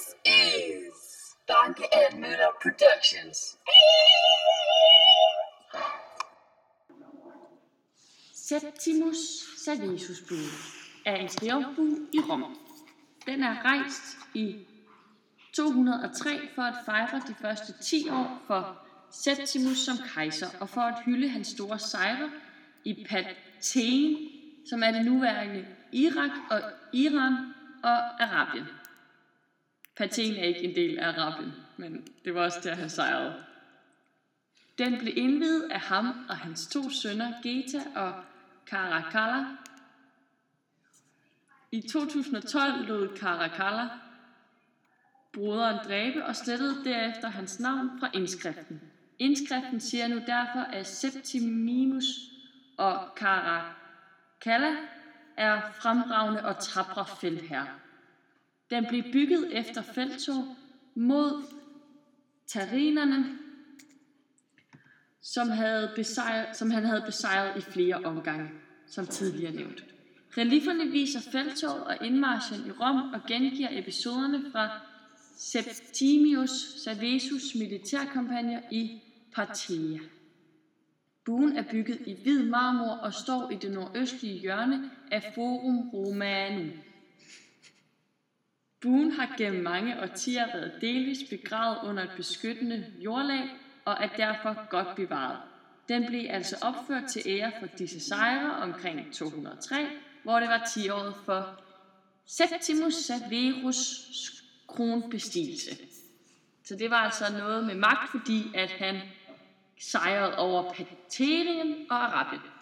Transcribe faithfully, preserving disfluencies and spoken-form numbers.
This is Banke and Møller Productions. Septimus Severus-buen er en triumfbue i Rom. Den er rejst i to hundrede og tre for at fejre de første ti år for Septimus som kejser og for at hylde hans store sejre i Pathen, som er det nuværende Irak og Iran og Arabien. Pathen er ikke en del af Arabien, men det var også der, han sejrede. Den blev indviet af ham og hans to sønner Geta og Caracalla. I to tusind og tolv lod Caracalla broderen dræbe og slettede derefter hans navn fra indskriften. Indskriften siger nu derfor, at Septimius og Caracalla er fremragende og tapre feltherrer. Den blev bygget efter felttog mod tarinerne, som, havde besejret, som han havde besejret i flere omgange, som tidligere nævnt. Reliefferne viser felttog og indmarchen i Rom og gengiver episoderne fra Septimius Severus' militærkampagner i Parthia. Buen er bygget i hvid marmor og står i det nordøstlige hjørne af Forum Romanum. Buen har gennem mange årtier været delvis begravet under et beskyttende jordlag og er derfor godt bevaret. Den blev altså opført til ære for disse sejre omkring to hundrede og tre, hvor det var ti-året for Septimus Severus' kronbestigelse. Så det var altså noget med magt, fordi at han sejrede over Pathen og Arabien.